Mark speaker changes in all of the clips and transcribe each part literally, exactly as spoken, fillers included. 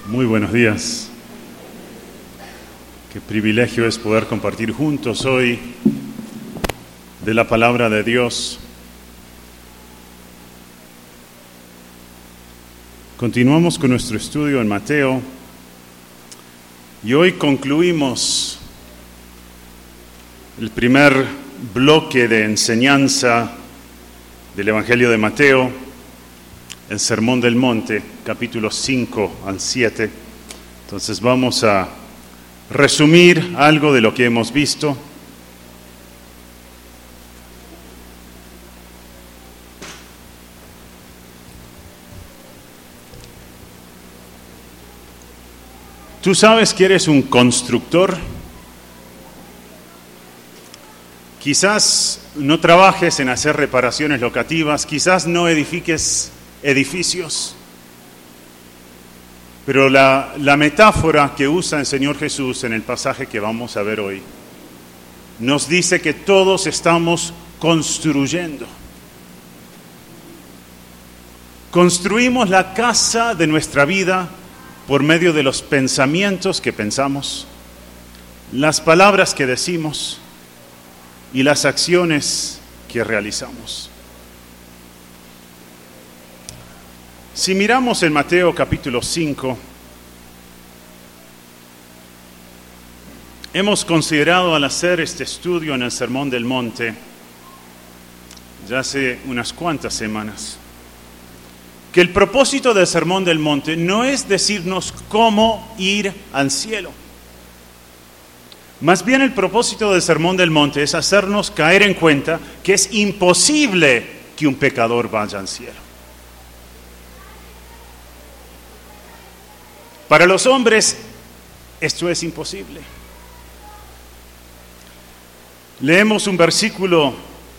Speaker 1: Muy buenos días. Qué privilegio es poder compartir juntos hoy de la palabra de Dios. Continuamos con nuestro estudio en Mateo y hoy concluimos el primer bloque de enseñanza del Evangelio de Mateo, el Sermón del Monte, capítulos cinco al siete. Entonces vamos a resumir algo de lo que hemos visto. ¿Tú sabes que eres un constructor? Quizás no trabajes en hacer reparaciones locativas, quizás no edifiques edificios, pero la, la metáfora que usa el Señor Jesús en el pasaje que vamos a ver hoy nos dice que todos estamos construyendo. Construimos la casa de nuestra vida por medio de los pensamientos que pensamos, las palabras que decimos y las acciones que realizamos. Si miramos en Mateo capítulo cinco, hemos considerado al hacer este estudio en el Sermón del Monte, ya hace unas cuantas semanas, que el propósito del Sermón del Monte no es decirnos cómo ir al cielo. Más bien el propósito del Sermón del Monte es hacernos caer en cuenta que es imposible que un pecador vaya al cielo. Para los hombres, esto es imposible. Leemos un versículo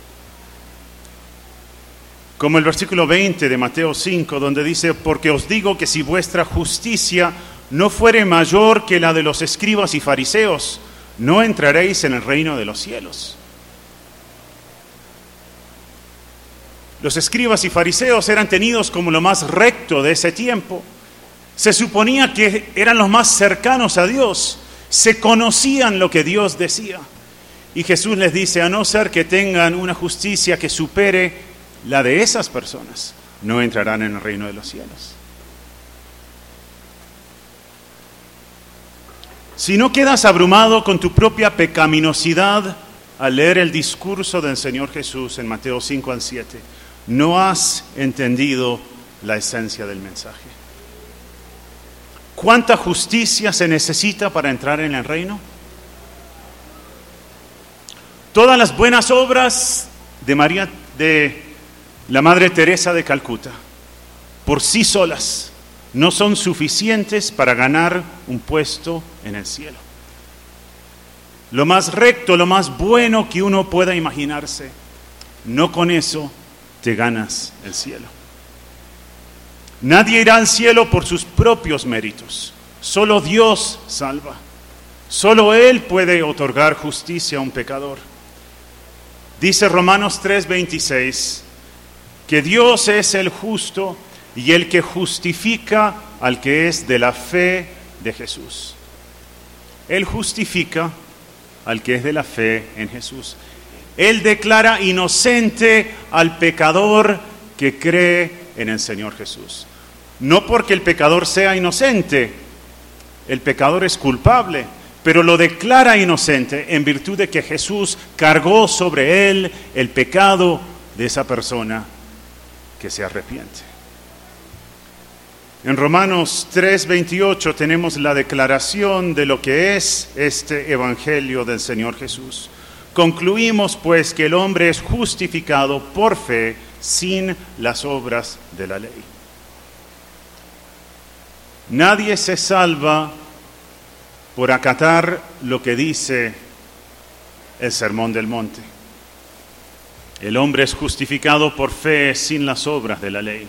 Speaker 1: como el versículo veinte de Mateo cinco, donde dice: porque os digo que si vuestra justicia no fuere mayor que la de los escribas y fariseos, no entraréis en el reino de los cielos. Los escribas y fariseos eran tenidos como lo más recto de ese tiempo. Se suponía que eran los más cercanos a Dios, se conocían lo que Dios decía. Y Jesús les dice: a no ser que tengan una justicia que supere la de esas personas, no entrarán en el reino de los cielos. Si no quedas abrumado con tu propia pecaminosidad al leer el discurso del Señor Jesús en Mateo cinco al siete, no has entendido la esencia del mensaje. ¿Cuánta justicia se necesita para entrar en el reino? Todas las buenas obras de María, de la Madre Teresa de Calcuta, por sí solas, no son suficientes para ganar un puesto en el cielo. Lo más recto, lo más bueno que uno pueda imaginarse, no con eso te ganas el cielo. Nadie irá al cielo por sus propios méritos. Solo Dios salva. Solo Él puede otorgar justicia a un pecador. Dice Romanos tres veintiséis que Dios es el justo y el que justifica al que es de la fe de Jesús. Él justifica al que es de la fe en Jesús. Él declara inocente al pecador que cree en el Señor Jesús. No porque el pecador sea inocente, el pecador es culpable, pero lo declara inocente en virtud de que Jesús cargó sobre él el pecado de esa persona que se arrepiente. En Romanos tres veintiocho tenemos la declaración de lo que es este Evangelio del Señor Jesús. Concluimos pues que el hombre es justificado por fe sin las obras de la ley. Nadie se salva por acatar lo que dice el Sermón del Monte. El hombre es justificado por fe sin las obras de la ley.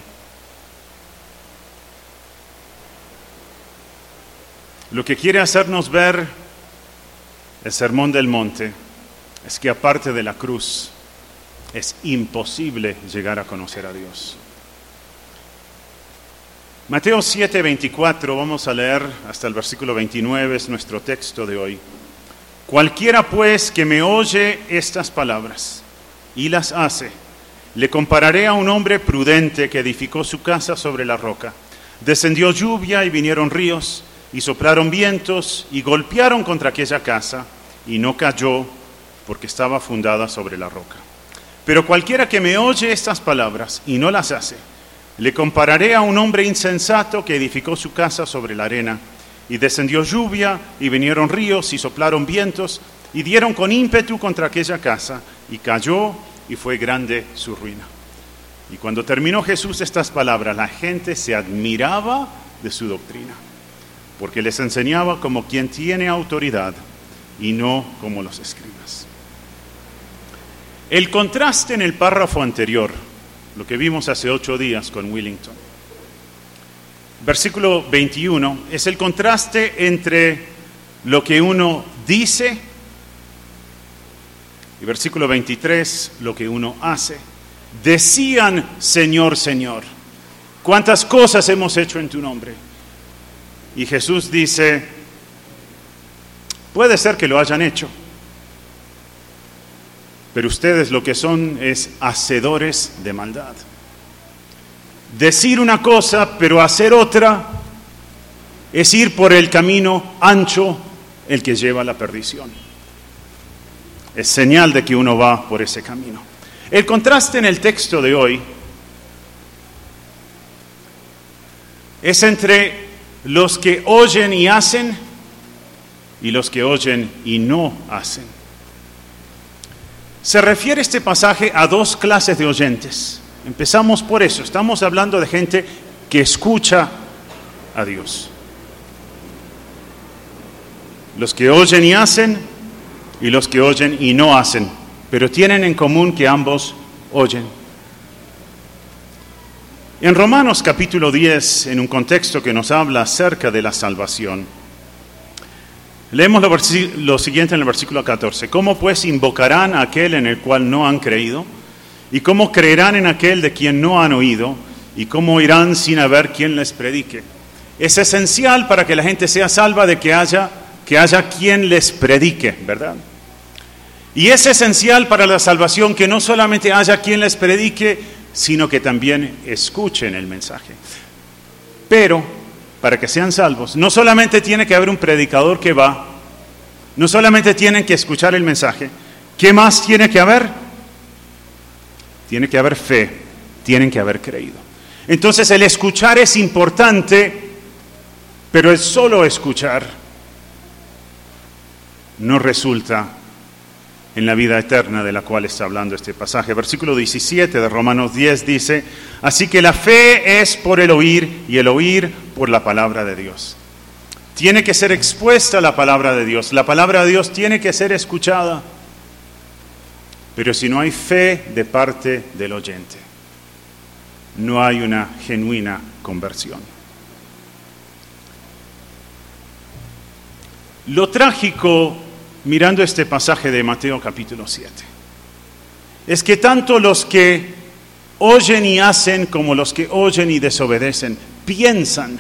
Speaker 1: Lo que quiere hacernos ver el Sermón del Monte es que aparte de la cruz es imposible llegar a conocer a Dios. Mateo siete, veinticuatro, vamos a leer hasta el versículo veintinueve, es nuestro texto de hoy. Cualquiera pues que me oye estas palabras y las hace, le compararé a un hombre prudente que edificó su casa sobre la roca. Descendió lluvia y vinieron ríos, y soplaron vientos y golpearon contra aquella casa, y no cayó porque estaba fundada sobre la roca. Pero cualquiera que me oye estas palabras y no las hace, le compararé a un hombre insensato que edificó su casa sobre la arena, y descendió lluvia, y vinieron ríos, y soplaron vientos, y dieron con ímpetu contra aquella casa, y cayó, y fue grande su ruina. Y cuando terminó Jesús estas palabras, la gente se admiraba de su doctrina, porque les enseñaba como quien tiene autoridad, y no como los escribas. El contraste en el párrafo anterior, lo que vimos hace ocho días con Willington. Versículo veintiuno es el contraste entre lo que uno dice y versículo veintitrés, lo que uno hace. Decían, Señor, Señor, ¿cuántas cosas hemos hecho en tu nombre? Y Jesús dice, puede ser que lo hayan hecho, pero ustedes lo que son es hacedores de maldad. Decir una cosa, pero hacer otra, es ir por el camino ancho, el que lleva a la perdición. Es señal de que uno va por ese camino. El contraste en el texto de hoy es entre los que oyen y hacen y los que oyen y no hacen. Se refiere este pasaje a dos clases de oyentes. Empezamos por eso. Estamos hablando de gente que escucha a Dios. Los que oyen y hacen y los que oyen y no hacen, pero tienen en común que ambos oyen. En Romanos capítulo diez, en un contexto que nos habla acerca de la salvación, leemos lo, versi- lo siguiente en el versículo catorce. ¿Cómo pues invocarán a aquel en el cual no han creído? ¿Y cómo creerán en aquel de quien no han oído? ¿Y cómo irán sin haber quien les predique? Es esencial para que la gente sea salva de que haya, que haya quien les predique, ¿verdad? Y es esencial para la salvación que no solamente haya quien les predique, sino que también escuchen el mensaje. Pero, para que sean salvos, no solamente tiene que haber un predicador que va, no solamente tienen que escuchar el mensaje, ¿qué más tiene que haber? Tiene que haber fe, tienen que haber creído. Entonces el escuchar es importante, pero el solo escuchar no resulta en la vida eterna de la cual está hablando este pasaje. Versículo diecisiete de Romanos diez dice, así que la fe es por el oír y el oír por la palabra de Dios. Tiene que ser expuesta la palabra de Dios, la palabra de Dios tiene que ser escuchada. Pero si no hay fe de parte del oyente, no hay una genuina conversión. Lo trágico, mirando este pasaje de Mateo capítulo siete, es que tanto los que oyen y hacen como los que oyen y desobedecen piensan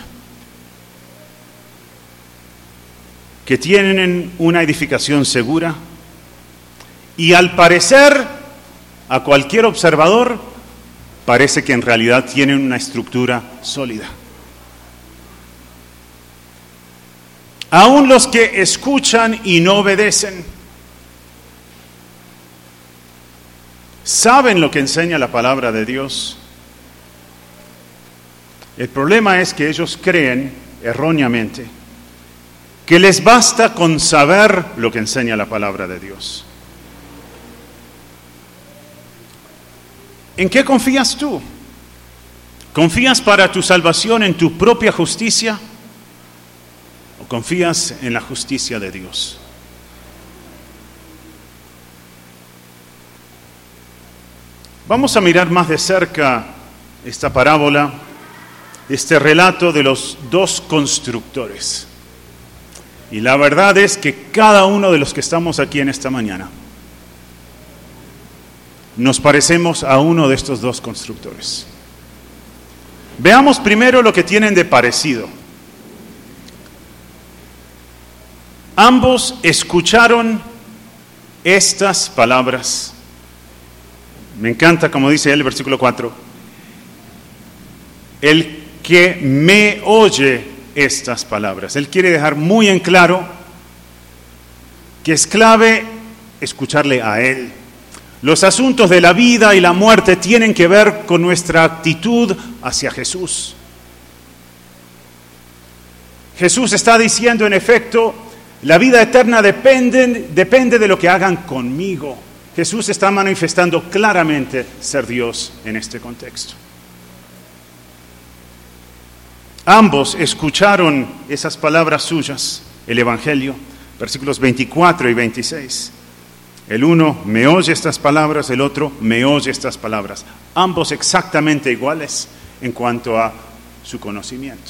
Speaker 1: que tienen una edificación segura y al parecer a cualquier observador parece que en realidad tienen una estructura sólida. Aún los que escuchan y no obedecen, saben lo que enseña la palabra de Dios. El problema es que ellos creen erróneamente que les basta con saber lo que enseña la palabra de Dios. ¿En qué confías tú? ¿Confías para tu salvación en tu propia justicia? ¿O confías en la justicia de Dios? Vamos a mirar más de cerca esta parábola, este relato de los dos constructores. Y la verdad es que cada uno de los que estamos aquí en esta mañana nos parecemos a uno de estos dos constructores. Veamos primero lo que tienen de parecido. Ambos escucharon estas palabras. Me encanta como dice el versículo cuatro. El que me oye estas palabras. Él quiere dejar muy en claro que es clave escucharle a Él. Los asuntos de la vida y la muerte tienen que ver con nuestra actitud hacia Jesús. Jesús está diciendo, en efecto, la vida eterna depende, depende de lo que hagan conmigo. Jesús está manifestando claramente ser Dios en este contexto. Ambos escucharon esas palabras suyas, el Evangelio, versículos veinticuatro y veintiséis. El uno me oye estas palabras, el otro me oye estas palabras. Ambos exactamente iguales en cuanto a su conocimiento.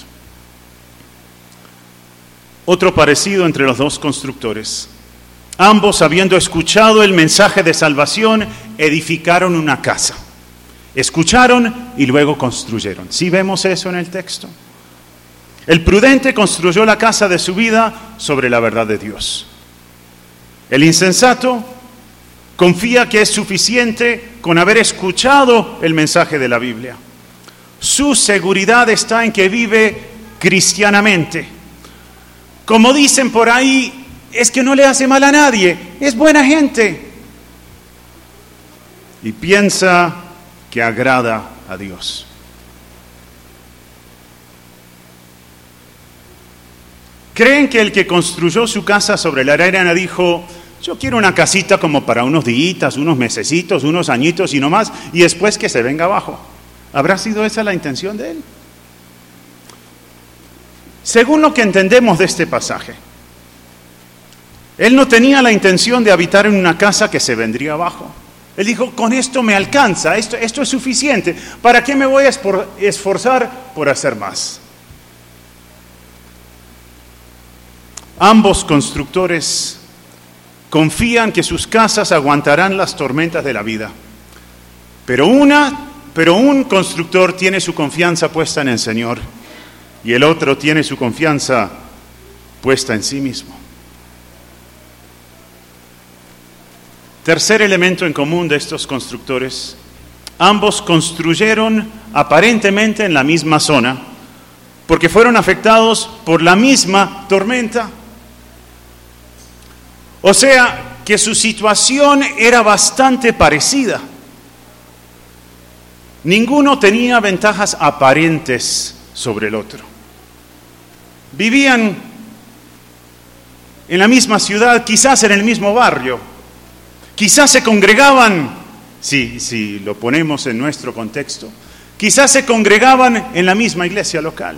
Speaker 1: Otro parecido entre los dos constructores. Ambos, habiendo escuchado el mensaje de salvación, edificaron una casa. Escucharon y luego construyeron. ¿Sí vemos eso en el texto? El prudente construyó la casa de su vida sobre la verdad de Dios. El insensato confía que es suficiente con haber escuchado el mensaje de la Biblia. Su seguridad está en que vive cristianamente. Como dicen por ahí, es que no le hace mal a nadie, es buena gente. Y piensa que agrada a Dios. ¿Creen que el que construyó su casa sobre la arena dijo, yo quiero una casita como para unos días, unos mesecitos, unos añitos y no más, y después que se venga abajo? ¿Habrá sido esa la intención de él? Según lo que entendemos de este pasaje, él no tenía la intención de habitar en una casa que se vendría abajo. Él dijo, con esto me alcanza, esto, esto es suficiente. ¿Para qué me voy a esforzar por hacer más? Ambos constructores confían que sus casas aguantarán las tormentas de la vida. Pero, una, pero un constructor tiene su confianza puesta en el Señor y el otro tiene su confianza puesta en sí mismo. Tercer elemento en común de estos constructores: ambos construyeron aparentemente en la misma zona, porque fueron afectados por la misma tormenta. O sea, que su situación era bastante parecida. Ninguno tenía ventajas aparentes sobre el otro. Vivían en la misma ciudad, quizás en el mismo barrio. Quizás se congregaban, si, si lo ponemos en nuestro contexto, quizás se congregaban en la misma iglesia local.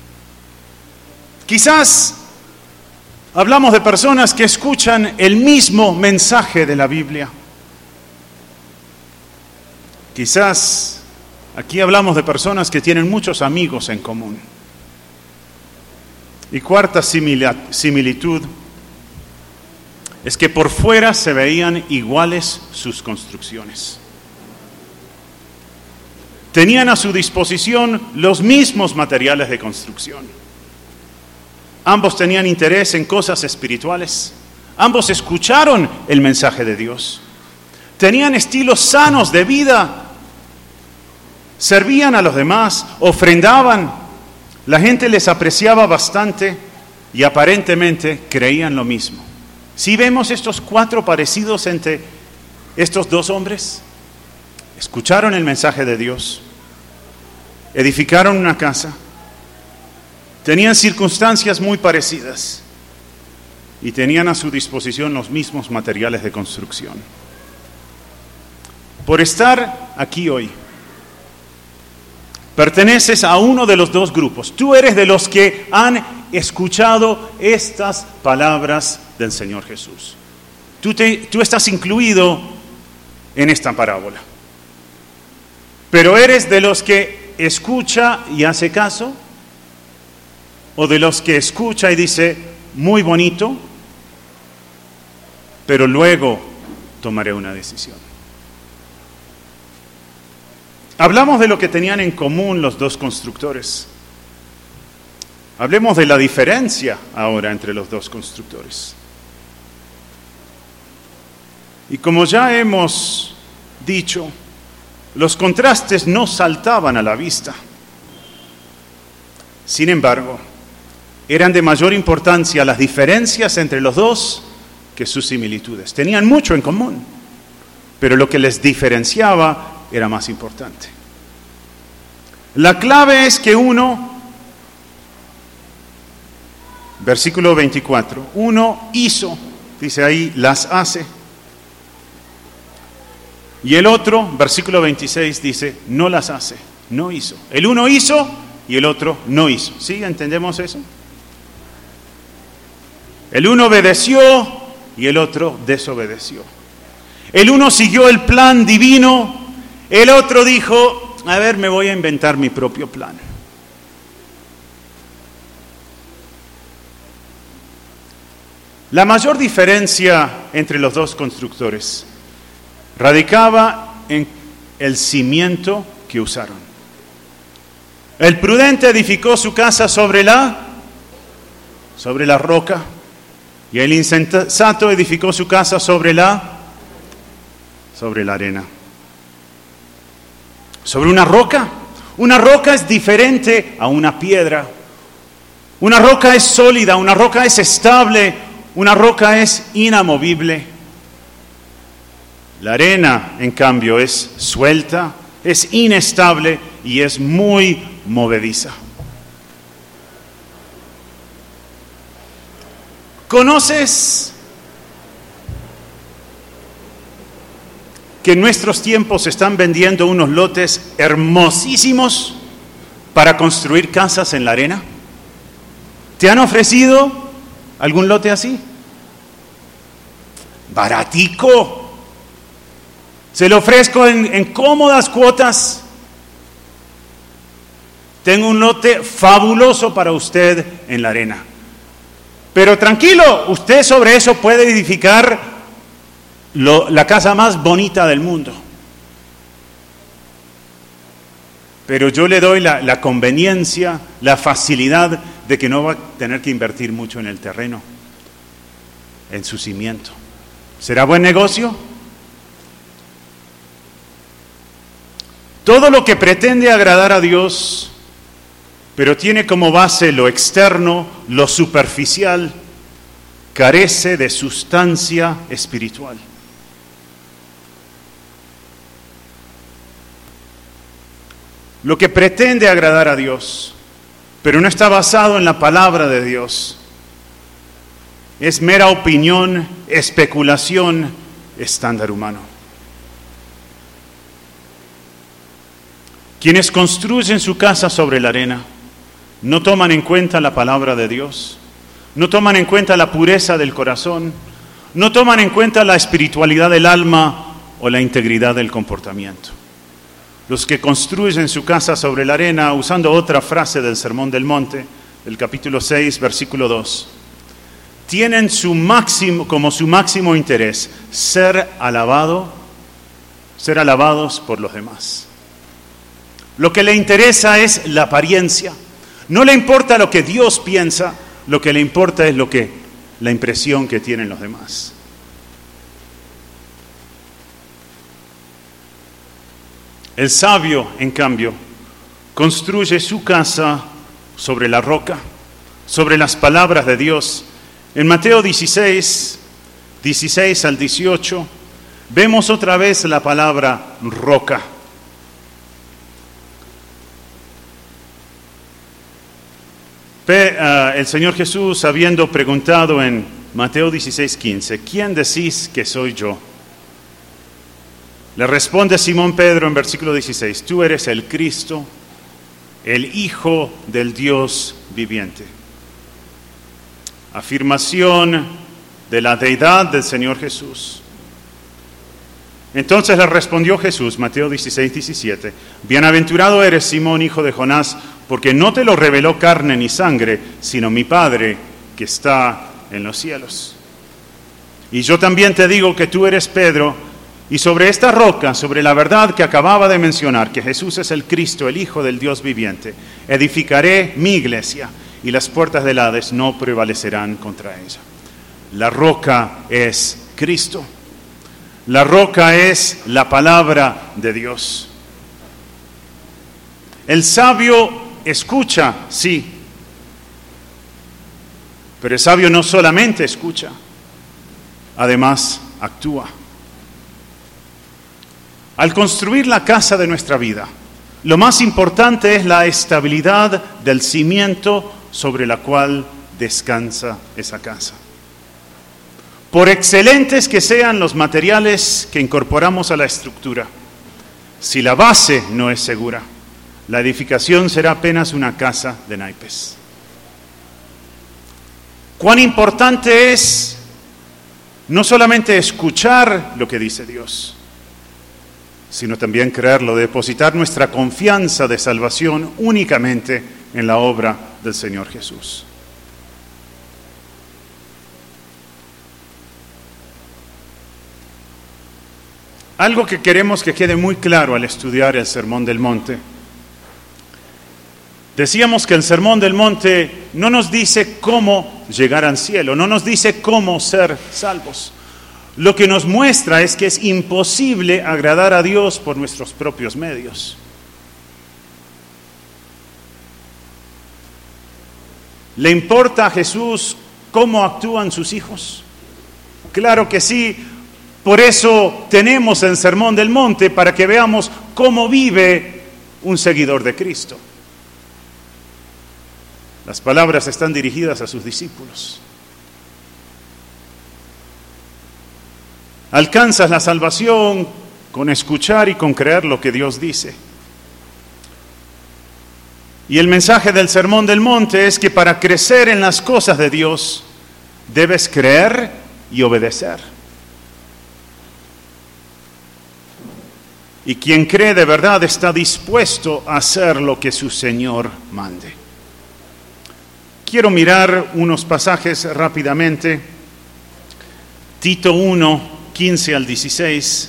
Speaker 1: Quizás hablamos de personas que escuchan el mismo mensaje de la Biblia. Quizás aquí hablamos de personas que tienen muchos amigos en común. Y cuarta similitud es que por fuera se veían iguales sus construcciones. Tenían a su disposición los mismos materiales de construcción. Ambos tenían interés en cosas espirituales. Ambos escucharon el mensaje de Dios. Tenían estilos sanos de vida. Servían a los demás, ofrendaban. La gente les apreciaba bastante y aparentemente creían lo mismo. ¿Sí vemos estos cuatro parecidos entre estos dos hombres? Escucharon el mensaje de Dios, edificaron una casa, tenían circunstancias muy parecidas y tenían a su disposición los mismos materiales de construcción. Por estar aquí hoy, perteneces a uno de los dos grupos. Tú eres de los que han escuchado estas palabras del Señor Jesús. Tú, te, tú estás incluido en esta parábola. Pero ¿eres de los que escucha y hace caso? ¿O de los que escucha y dice, muy bonito, pero luego tomaré una decisión? Hablamos de lo que tenían en común los dos constructores. Hablemos de la diferencia ahora entre los dos constructores. Y como ya hemos dicho, los contrastes no saltaban a la vista. Sin embargo, eran de mayor importancia las diferencias entre los dos que sus similitudes. Tenían mucho en común, pero lo que les diferenciaba era más importante. La clave es que uno, versículo veinticuatro, uno hizo, dice ahí, las hace. Y el otro, versículo veintiséis, dice, no las hace, no hizo. El uno hizo y el otro no hizo. ¿Sí? ¿Entendemos eso? El uno obedeció y el otro desobedeció. El uno siguió el plan divino, el otro dijo, a ver, me voy a inventar mi propio plan. La mayor diferencia entre los dos constructores radicaba en el cimiento que usaron. El prudente edificó su casa sobre la, sobre la roca, y el insensato edificó su casa sobre la, sobre la arena. Sobre una roca. Una roca es diferente a una piedra. Una roca es sólida, una roca es estable, una roca es inamovible. La arena, en cambio, es suelta, es inestable y es muy movediza. ¿Conoces que en nuestros tiempos se están vendiendo unos lotes hermosísimos para construir casas en la arena? ¿Te han ofrecido algún lote así? Baratico. Se lo ofrezco en, en cómodas cuotas. Tengo un lote fabuloso para usted en la arena. Pero tranquilo, usted sobre eso puede edificar lo, la casa más bonita del mundo. Pero yo le doy la, la conveniencia, la facilidad de que no va a tener que invertir mucho en el terreno, en su cimiento. ¿Será buen negocio? Todo lo que pretende agradar a Dios, pero tiene como base lo externo, lo superficial, carece de sustancia espiritual. Lo que pretende agradar a Dios, pero no está basado en la palabra de Dios, es mera opinión, especulación, estándar humano. Quienes construyen su casa sobre la arena no toman en cuenta la palabra de Dios, no toman en cuenta la pureza del corazón, no toman en cuenta la espiritualidad del alma o la integridad del comportamiento. Los que construyen su casa sobre la arena, usando otra frase del Sermón del Monte, del capítulo seis, versículo dos, tienen su máximo, como su máximo interés ser alabado, ser alabados por los demás. Lo que le interesa es la apariencia. No le importa lo que Dios piensa, lo que le importa es lo que, la impresión que tienen los demás. El sabio, en cambio, construye su casa sobre la roca, sobre las palabras de Dios. En Mateo dieciséis, dieciséis al dieciocho, vemos otra vez la palabra roca. El Señor Jesús, habiendo preguntado en Mateo dieciséis, quince, ¿quién decís que soy yo? Le responde Simón Pedro en versículo dieciséis, tú eres el Cristo, el Hijo del Dios viviente. Afirmación de la deidad del Señor Jesús. Entonces le respondió Jesús, Mateo dieciséis, diecisiete, bienaventurado eres Simón, hijo de Jonás, porque no te lo reveló carne ni sangre, sino mi Padre que está en los cielos. Y yo también te digo que tú eres Pedro, Y sobre esta roca, sobre la verdad que acababa de mencionar, que Jesús es el Cristo, el Hijo del Dios viviente, edificaré mi iglesia y las puertas del Hades no prevalecerán contra ella. La roca es Cristo. La roca es la palabra de Dios. El sabio escucha, sí, pero el sabio no solamente escucha, además actúa. Al construir la casa de nuestra vida, lo más importante es la estabilidad del cimiento sobre la cual descansa esa casa. Por excelentes que sean los materiales que incorporamos a la estructura, si la base no es segura, la edificación será apenas una casa de naipes. Cuán importante es no solamente escuchar lo que dice Dios, sino también creerlo, depositar nuestra confianza de salvación únicamente en la obra del Señor Jesús. Algo que queremos que quede muy claro al estudiar el Sermón del Monte. Decíamos que el Sermón del Monte no nos dice cómo llegar al cielo, no nos dice cómo ser salvos. Lo que nos muestra es que es imposible agradar a Dios por nuestros propios medios. ¿Le importa a Jesús cómo actúan sus hijos? Claro que sí. Por eso tenemos el Sermón del Monte, para que veamos cómo vive un seguidor de Cristo. Las palabras están dirigidas a sus discípulos. Alcanzas la salvación con escuchar y con creer lo que Dios dice. Y el mensaje del Sermón del Monte es que para crecer en las cosas de Dios, debes creer y obedecer. Y quien cree de verdad está dispuesto a hacer lo que su Señor mande. Quiero mirar unos pasajes rápidamente. Tito uno, quince al dieciséis.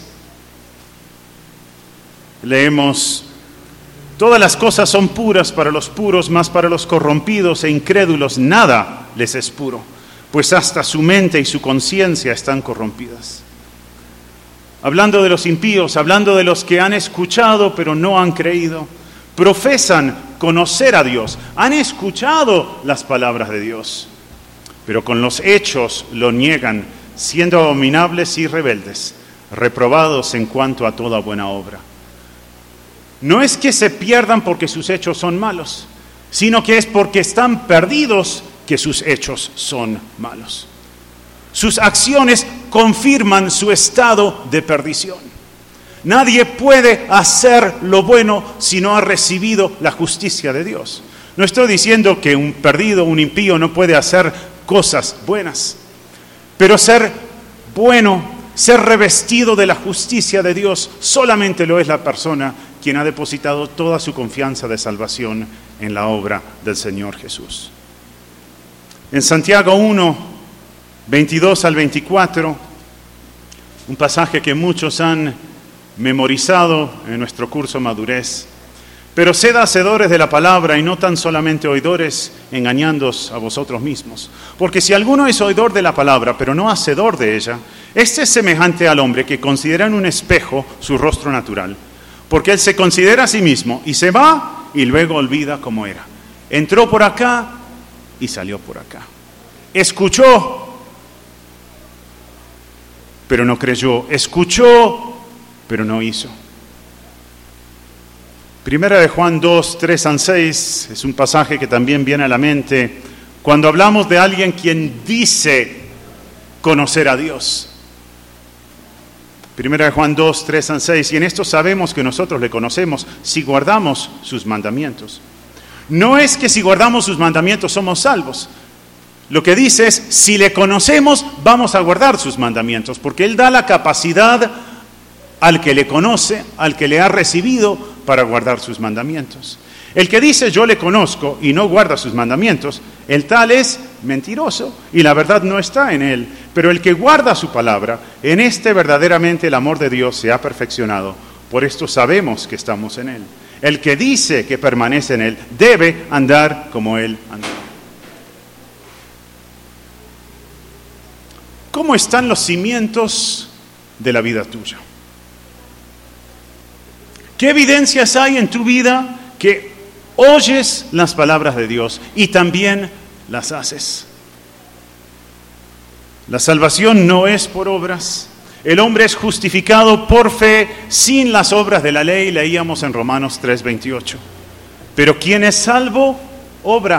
Speaker 1: Leemos: todas las cosas son puras para los puros, mas para los corrompidos e incrédulos nada les es puro, pues hasta su mente y su conciencia están corrompidas. Hablando de los impíos, hablando de los que han escuchado pero no han creído, profesan conocer a Dios, han escuchado las palabras de Dios, pero con los hechos lo niegan, siendo abominables y rebeldes, reprobados en cuanto a toda buena obra. No es que se pierdan porque sus hechos son malos, sino que es porque están perdidos que sus hechos son malos. Sus acciones confirman su estado de perdición. Nadie puede hacer lo bueno si no ha recibido la justicia de Dios. No estoy diciendo que un perdido, un impío no puede hacer cosas buenas, pero ser bueno, ser revestido de la justicia de Dios, solamente lo es la persona quien ha depositado toda su confianza de salvación en la obra del Señor Jesús. En Santiago uno, veintidós al veinticuatro, un pasaje que muchos han memorizado en nuestro curso Madurez. Pero sed hacedores de la palabra y no tan solamente oidores, engañándoos a vosotros mismos. Porque si alguno es oidor de la palabra, pero no hacedor de ella, este es semejante al hombre que considera en un espejo su rostro natural. Porque él se considera a sí mismo y se va y luego olvida cómo era. Entró por acá y salió por acá. Escuchó, pero no creyó. Escuchó, pero no hizo. Primera de Juan dos, tres al seis es un pasaje que también viene a la mente cuando hablamos de alguien quien dice conocer a Dios. Primera de Juan dos, tres al seis, y en esto sabemos que nosotros le conocemos si guardamos sus mandamientos. No es que si guardamos sus mandamientos somos salvos. Lo que dice es, si le conocemos, vamos a guardar sus mandamientos, porque Él da la capacidad al que le conoce, al que le ha recibido, para guardar sus mandamientos. El que dice, yo le conozco, y no guarda sus mandamientos, el tal es mentiroso, y la verdad no está en él. Pero el que guarda su palabra, en este verdaderamente el amor de Dios se ha perfeccionado. Por esto sabemos que estamos en Él. El que dice que permanece en Él debe andar como Él andó. ¿Cómo están los cimientos de la vida tuya? ¿Qué evidencias hay en tu vida que oyes las palabras de Dios y también las haces? La salvación no es por obras. El hombre es justificado por fe sin las obras de la ley, leíamos en Romanos tres veintiocho. Pero quien es salvo, obra.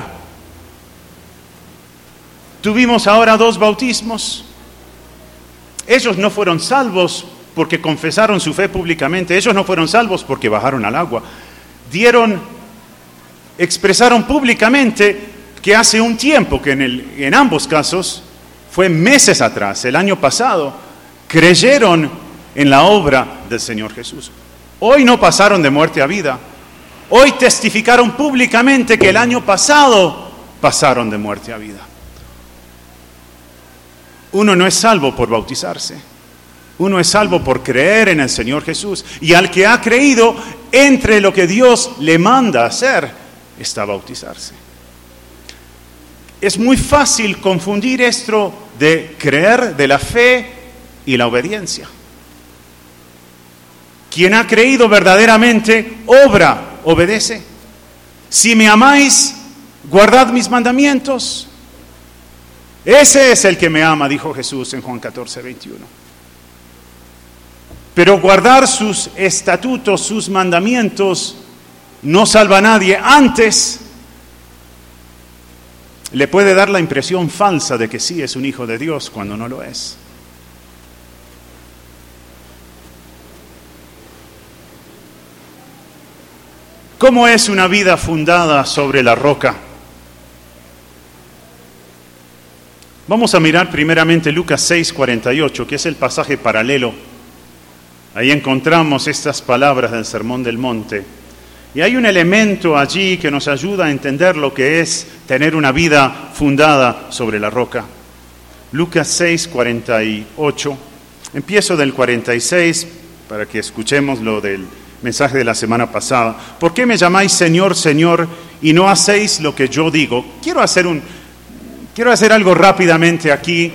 Speaker 1: Tuvimos ahora dos bautismos. Ellos no fueron salvos porque confesaron su fe públicamente. Ellos no fueron salvos porque bajaron al agua. Dieron, expresaron públicamente que hace un tiempo, que en, el, en ambos casos, fue meses atrás, el año pasado, creyeron en la obra del Señor Jesús. Hoy no pasaron de muerte a vida. Hoy testificaron públicamente que el año pasado pasaron de muerte a vida. Uno no es salvo por bautizarse. Uno es salvo por creer en el Señor Jesús. Y al que ha creído, entre lo que Dios le manda hacer, está bautizarse. Es muy fácil confundir esto de creer, de la fe y la obediencia. Quien ha creído verdaderamente, obra, obedece. Si me amáis, guardad mis mandamientos. Ese es el que me ama, dijo Jesús en Juan catorce veintiuno. Pero guardar sus estatutos, sus mandamientos, no salva a nadie. Antes, le puede dar la impresión falsa de que sí es un hijo de Dios cuando no lo es. ¿Cómo es una vida fundada sobre la roca? Vamos a mirar primeramente Lucas seis cuarenta y ocho, que es el pasaje paralelo. Ahí encontramos estas palabras del Sermón del Monte. Y hay un elemento allí que nos ayuda a entender lo que es tener una vida fundada sobre la roca. Lucas seis cuarenta y ocho. Empiezo del cuarenta y seis para que escuchemos lo del mensaje de la semana pasada. ¿Por qué me llamáis Señor, Señor, y no hacéis lo que yo digo? Quiero hacer un, quiero hacer algo rápidamente aquí.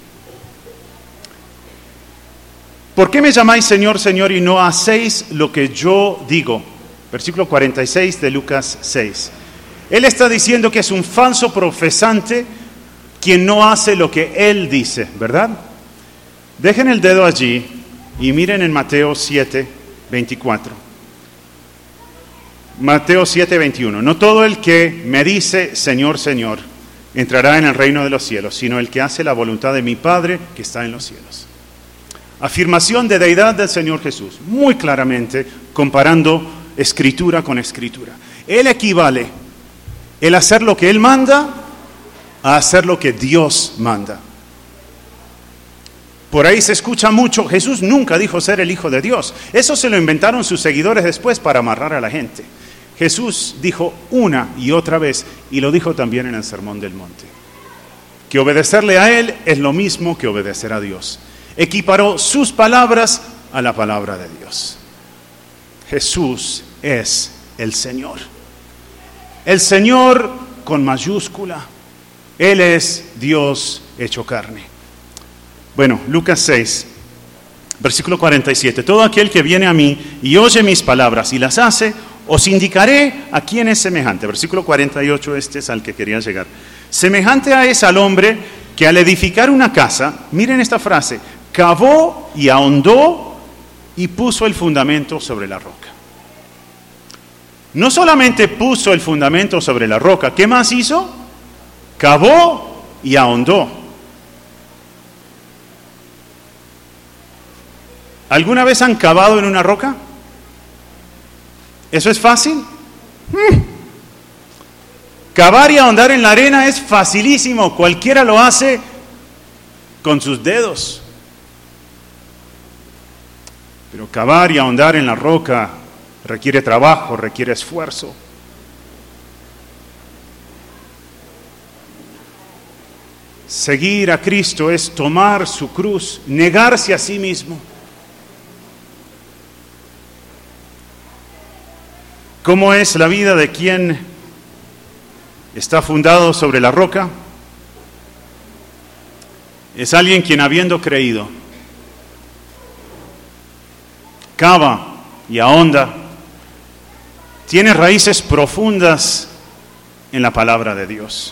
Speaker 1: ¿Por qué me llamáis Señor, Señor, y no hacéis lo que yo digo? Versículo cuarenta y seis de Lucas seis. Él está diciendo que es un falso profesante quien no hace lo que él dice, ¿verdad? Dejen el dedo allí y miren en Mateo siete veinticuatro. Mateo siete veintiuno. No todo el que me dice Señor, Señor, entrará en el reino de los cielos, sino el que hace la voluntad de mi Padre que está en los cielos. Afirmación de deidad del Señor Jesús, muy claramente comparando escritura con escritura. Él equivale el hacer lo que Él manda a hacer lo que Dios manda. Por ahí se escucha mucho, Jesús nunca dijo ser el Hijo de Dios. Eso se lo inventaron sus seguidores después para amarrar a la gente. Jesús dijo una y otra vez, y lo dijo también en el Sermón del Monte, que obedecerle a Él es lo mismo que obedecer a Dios. Equiparó sus palabras a la palabra de Dios. Jesús es el Señor. El Señor con mayúscula. Él es Dios hecho carne. Bueno, Lucas seis, versículo cuarenta y siete. Todo aquel que viene a mí y oye mis palabras y las hace, os indicaré a quién es semejante. Versículo cuarenta y ocho, este es al que quería llegar. Semejante a es al hombre que al edificar una casa, miren esta frase, cavó y ahondó y puso el fundamento sobre la roca. No solamente puso el fundamento sobre la roca, ¿qué más hizo? Cavó y ahondó. ¿Alguna vez han cavado en una roca? ¿Eso es fácil? Hmm. Cavar y ahondar en la arena es facilísimo, cualquiera lo hace con sus dedos. Pero cavar y ahondar en la roca requiere trabajo, requiere esfuerzo. Seguir a Cristo es tomar su cruz, negarse a sí mismo. ¿Cómo es la vida de quien está fundado sobre la roca? Es alguien quien, habiendo creído, cava y ahonda, tiene raíces profundas en la palabra de Dios.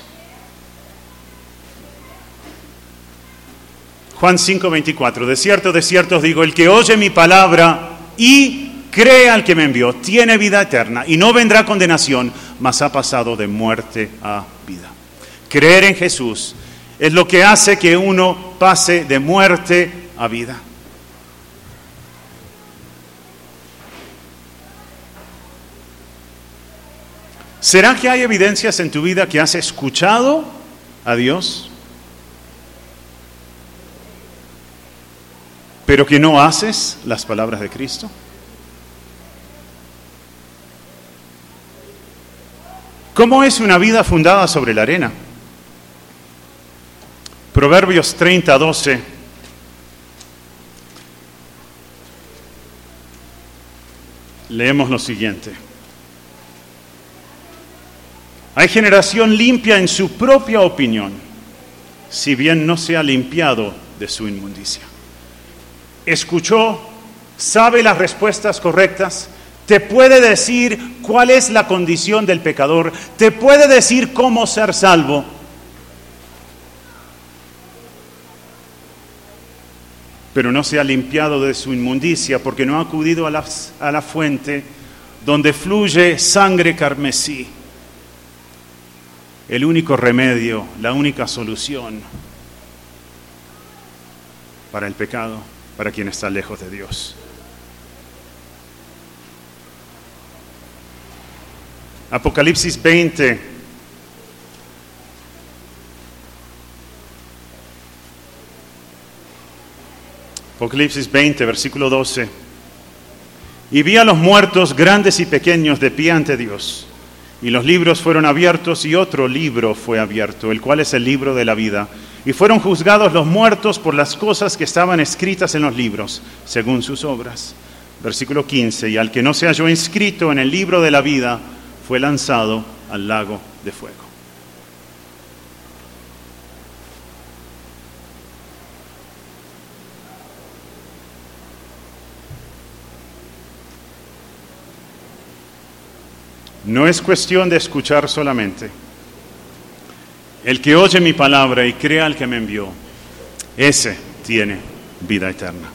Speaker 1: Juan cinco veinticuatro, de cierto, de cierto os digo, el que oye mi palabra y cree al que me envió, tiene vida eterna y no vendrá condenación, mas ha pasado de muerte a vida. Creer en Jesús es lo que hace que uno pase de muerte a vida. ¿Será que hay evidencias en tu vida que has escuchado a Dios, pero que no haces las palabras de Cristo? ¿Cómo es una vida fundada sobre la arena? Proverbios treinta, doce. Leemos lo siguiente. Hay generación limpia en su propia opinión, si bien no se ha limpiado de su inmundicia. Escuchó, sabe las respuestas correctas, te puede decir cuál es la condición del pecador, te puede decir cómo ser salvo. Pero no se ha limpiado de su inmundicia porque no ha acudido a la, a la fuente donde fluye sangre carmesí. El único remedio, la única solución para el pecado, para quien está lejos de Dios. Apocalipsis veinte. Apocalipsis veinte, versículo doce. Y vi a los muertos, grandes y pequeños, de pie ante Dios. Y los libros fueron abiertos y otro libro fue abierto, el cual es el libro de la vida. Y fueron juzgados los muertos por las cosas que estaban escritas en los libros, según sus obras. Versículo quince. Y al que no se halló inscrito en el libro de la vida, fue lanzado al lago de fuego. No es cuestión de escuchar solamente. El que oye mi palabra y crea al que me envió, ese tiene vida eterna.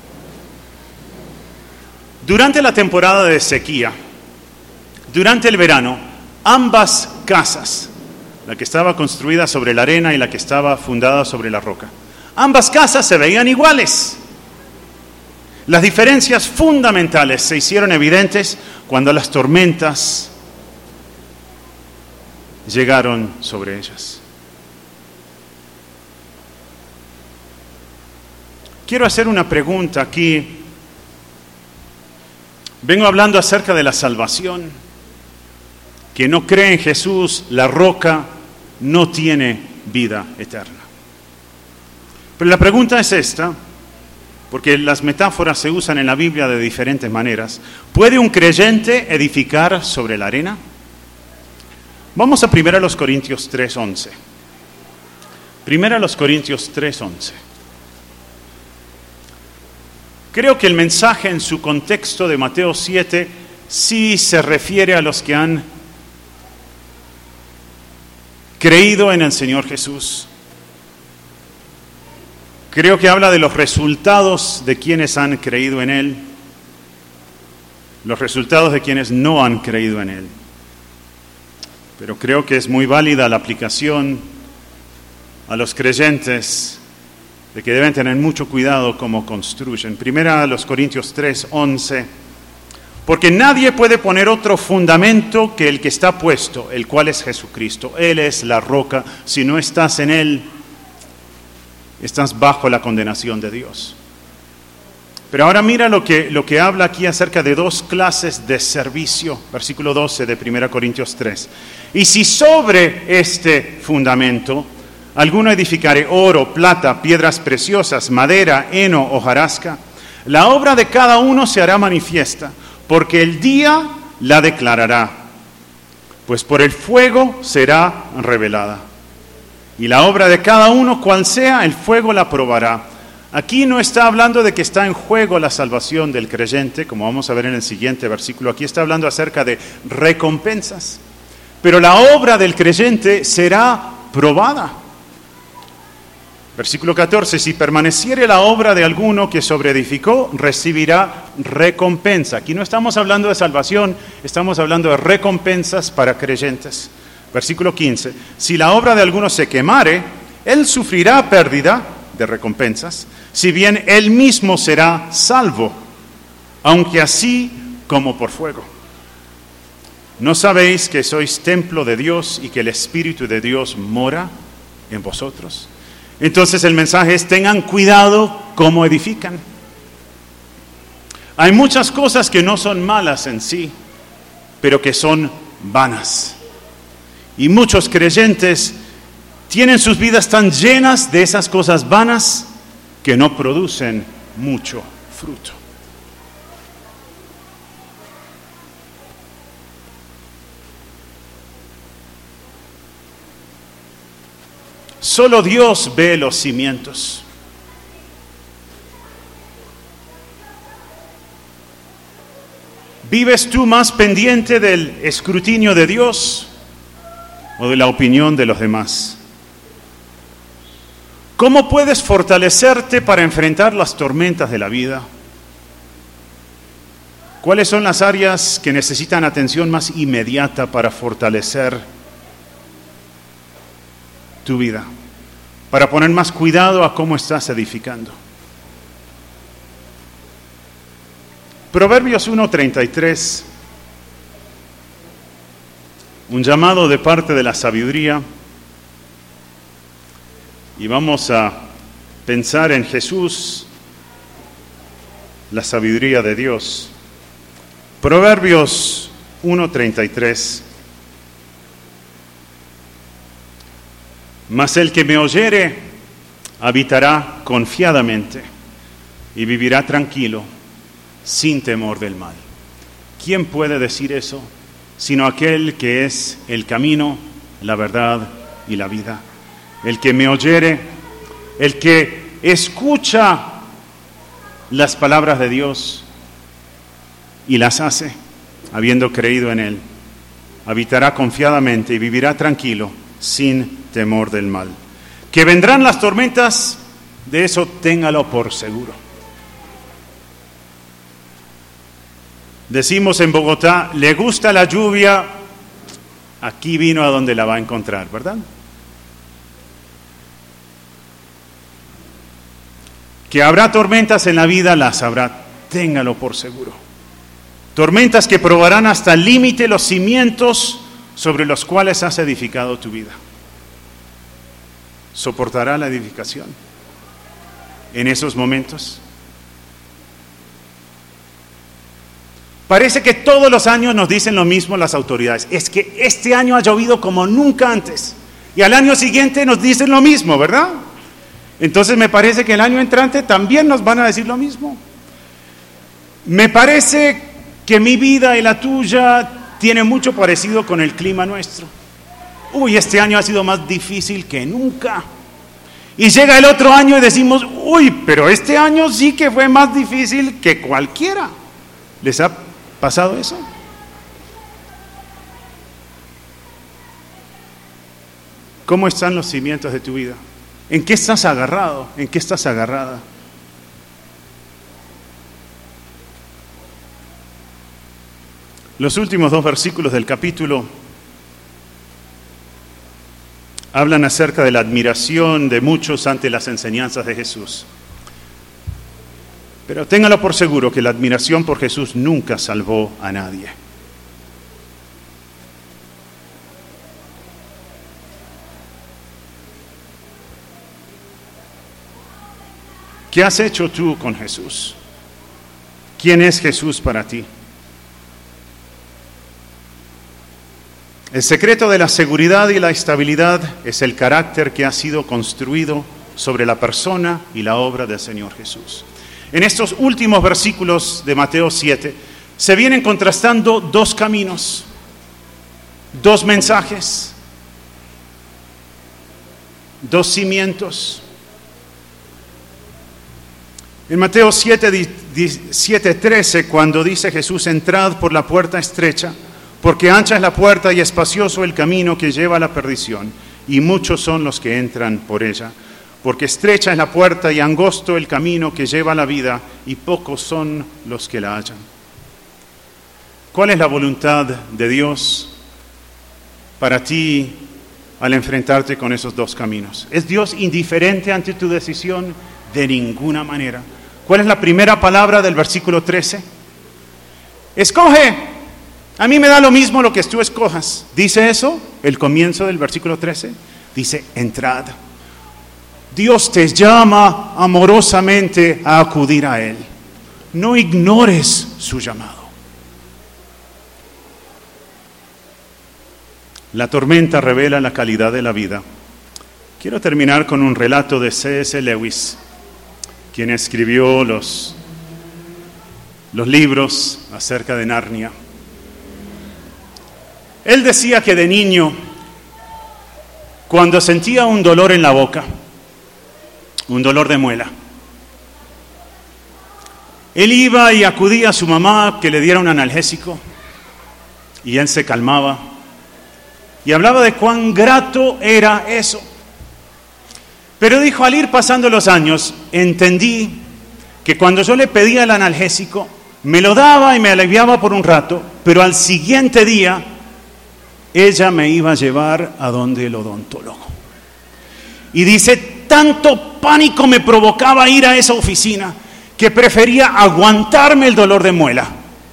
Speaker 1: Durante la temporada de sequía, durante el verano, ambas casas, la que estaba construida sobre la arena y la que estaba fundada sobre la roca, ambas casas se veían iguales. Las diferencias fundamentales se hicieron evidentes cuando las tormentas llegaron sobre ellas. Quiero hacer una pregunta aquí. Vengo hablando acerca de la salvación. Que no cree en Jesús, la roca, no tiene vida eterna. Pero la pregunta es esta, porque las metáforas se usan en la Biblia de diferentes maneras. ¿Puede un creyente edificar sobre la arena? Vamos a primero a los Corintios tres once. Primero a los Corintios tres once. Creo que el mensaje en su contexto de Mateo siete sí se refiere a los que han creído en el Señor Jesús. Creo que habla de los resultados de quienes han creído en Él, los resultados de quienes no han creído en Él. Pero creo que es muy válida la aplicación a los creyentes de que deben tener mucho cuidado cómo construyen. Primera a los Corintios tres once. Porque nadie puede poner otro fundamento que el que está puesto, el cual es Jesucristo. Él es la roca. Si no estás en Él, estás bajo la condenación de Dios. Pero ahora mira lo que, lo que habla aquí acerca de dos clases de servicio. Versículo doce de Primera Corintios tres. Y si sobre este fundamento alguno edificare oro, plata, piedras preciosas, madera, heno, hojarasca, la obra de cada uno se hará manifiesta, porque el día la declarará, pues por el fuego será revelada. Y la obra de cada uno, cual sea, el fuego la probará. Aquí no está hablando de que está en juego la salvación del creyente, como vamos a ver en el siguiente versículo. Aquí está hablando acerca de recompensas. Pero la obra del creyente será probada. Versículo catorce, si permaneciere la obra de alguno que sobreedificó, recibirá recompensa. Aquí no estamos hablando de salvación, estamos hablando de recompensas para creyentes. Versículo quince, si la obra de alguno se quemare, él sufrirá pérdida de recompensas, si bien él mismo será salvo, aunque así como por fuego. ¿No sabéis que sois templo de Dios y que el Espíritu de Dios mora en vosotros? Entonces el mensaje es: tengan cuidado cómo edifican. Hay muchas cosas que no son malas en sí, pero que son vanas. Y muchos creyentes tienen sus vidas tan llenas de esas cosas vanas que no producen mucho fruto. Solo Dios ve los cimientos. ¿Vives tú más pendiente del escrutinio de Dios o de la opinión de los demás? ¿Cómo puedes fortalecerte para enfrentar las tormentas de la vida? ¿Cuáles son las áreas que necesitan atención más inmediata para fortalecer tu vida, para poner más cuidado a cómo estás edificando? Proverbios uno treinta y tres, un llamado de parte de la sabiduría, y vamos a pensar en Jesús, la sabiduría de Dios. Proverbios uno treinta y tres. Mas el que me oyere habitará confiadamente y vivirá tranquilo, sin temor del mal. ¿Quién puede decir eso sino aquel que es el camino, la verdad y la vida? El que me oyere, el que escucha las palabras de Dios y las hace, habiendo creído en Él, habitará confiadamente y vivirá tranquilo, sin temor del mal. Que vendrán las tormentas, de eso téngalo por seguro. Decimos en Bogotá, le gusta la lluvia, aquí vino a donde la va a encontrar, ¿verdad? Que habrá tormentas en la vida, las habrá, téngalo por seguro. Tormentas que probarán hasta el límite los cimientos sobre los cuales has edificado tu vida. ¿Soportará la edificación en esos momentos? Parece que todos los años nos dicen lo mismo las autoridades. Es que este año ha llovido como nunca antes. Y al año siguiente nos dicen lo mismo, ¿verdad? Entonces me parece que el año entrante también nos van a decir lo mismo. Me parece que mi vida y la tuya tiene mucho parecido con el clima nuestro. Uy, este año ha sido más difícil que nunca. Y llega el otro año y decimos, uy, pero este año sí que fue más difícil que cualquiera. ¿Les ha pasado eso? ¿Cómo están los cimientos de tu vida? ¿En qué estás agarrado? ¿En qué estás agarrada? Los últimos dos versículos del capítulo hablan acerca de la admiración de muchos ante las enseñanzas de Jesús. Pero téngalo por seguro que la admiración por Jesús nunca salvó a nadie. ¿Qué has hecho tú con Jesús? ¿Quién es Jesús para ti? El secreto de la seguridad y la estabilidad es el carácter que ha sido construido sobre la persona y la obra del Señor Jesús. En estos últimos versículos de Mateo siete se vienen contrastando dos caminos, dos mensajes, dos cimientos. En Mateo siete, trece, cuando dice Jesús: entrad por la puerta estrecha, porque ancha es la puerta y espacioso el camino que lleva a la perdición, y muchos son los que entran por ella. Porque estrecha es la puerta y angosto el camino que lleva a la vida, y pocos son los que la hallan. ¿Cuál es la voluntad de Dios para ti al enfrentarte con esos dos caminos? ¿Es Dios indiferente ante tu decisión? De ninguna manera. ¿Cuál es la primera palabra del versículo trece? Escoge. A mí me da lo mismo lo que tú escojas. ¿Dice eso el comienzo del versículo trece? Dice: entrad. Dios te llama amorosamente a acudir a Él. No ignores su llamado. La tormenta revela la calidad de la vida. Quiero terminar con un relato de C S Lewis, quien escribió los, los libros acerca de Narnia. Él decía que de niño, cuando sentía un dolor en la boca, un dolor de muela, él iba y acudía a su mamá que le diera un analgésico, y él se calmaba y hablaba de cuán grato era eso. Pero dijo: al ir pasando los años, entendí que cuando yo le pedía el analgésico, me lo daba y me aliviaba por un rato, pero al siguiente día ella me iba a llevar a donde el odontólogo. Y dice: tanto pánico me provocaba ir a esa oficina que prefería aguantarme el dolor de muela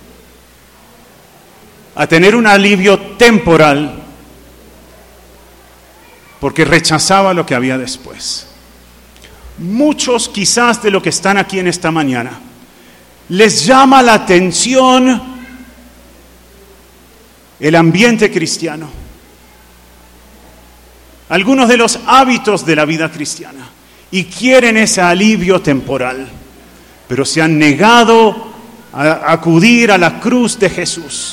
Speaker 1: a tener un alivio temporal, porque rechazaba lo que había después. Muchos quizás de los que están aquí en esta mañana les llama la atención el ambiente cristiano, algunos de los hábitos de la vida cristiana, y quieren ese alivio temporal, pero se han negado a acudir a la cruz de Jesús,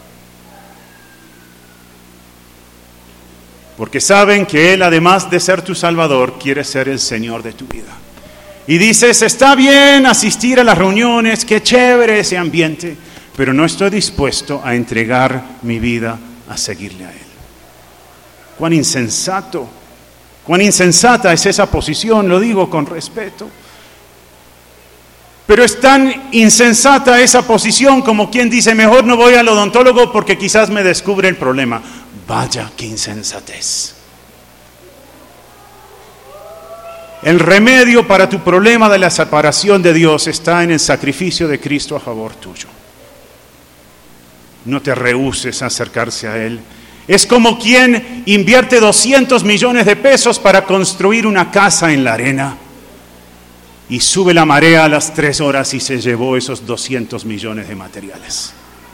Speaker 1: porque saben que Él, además de ser tu Salvador, quiere ser el Señor de tu vida. Y dices: está bien asistir a las reuniones, qué chévere ese ambiente, pero no estoy dispuesto a entregar mi vida a seguirle a Él. Cuán insensato, cuán insensata es esa posición, lo digo con respeto. Pero es tan insensata esa posición como quien dice: mejor no voy al odontólogo porque quizás me descubre el problema. Vaya, qué insensatez. El remedio para tu problema de la separación de Dios está en el sacrificio de Cristo a favor tuyo. No te rehúses a acercarse a Él. Es como quien invierte doscientos millones de pesos para construir una casa en la arena, y sube la marea a las tres horas y se llevó esos doscientos millones de materiales.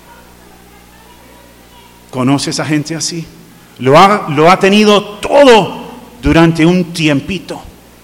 Speaker 1: ¿Conoces a gente así? Lo ha, lo ha tenido todo durante un tiempito,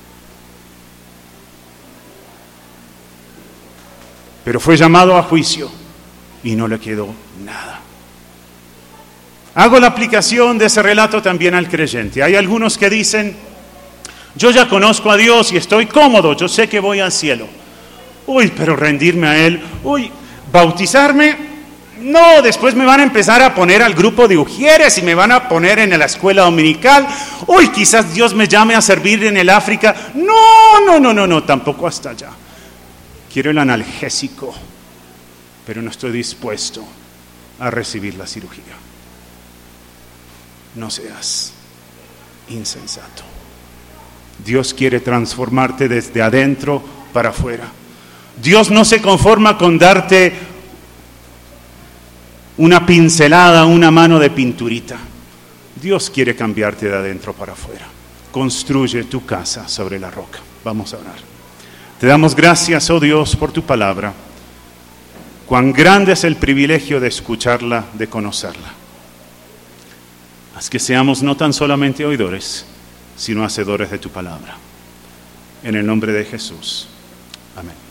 Speaker 1: pero fue llamado a juicio y no le quedó nada. Hago la aplicación de ese relato también al creyente. Hay algunos que dicen: yo ya conozco a Dios y estoy cómodo, yo sé que voy al cielo. Uy, pero rendirme a Él, uy, bautizarme, no, después me van a empezar a poner al grupo de Ujieres y me van a poner en la escuela dominical. Uy, quizás Dios me llame a servir en el África. No, no, no, no, no, tampoco hasta allá. Quiero el analgésico, pero no estoy dispuesto a recibir la cirugía. No seas insensato. Dios quiere transformarte desde adentro para afuera. Dios no se conforma con darte una pincelada, una mano de pinturita. Dios quiere cambiarte de adentro para afuera. Construye tu casa sobre la roca. Vamos a orar. Te damos gracias, oh Dios, por tu palabra. Cuán grande es el privilegio de escucharla, de conocerla. Haz que seamos no tan solamente oidores, sino hacedores de tu palabra. En el nombre de Jesús. Amén.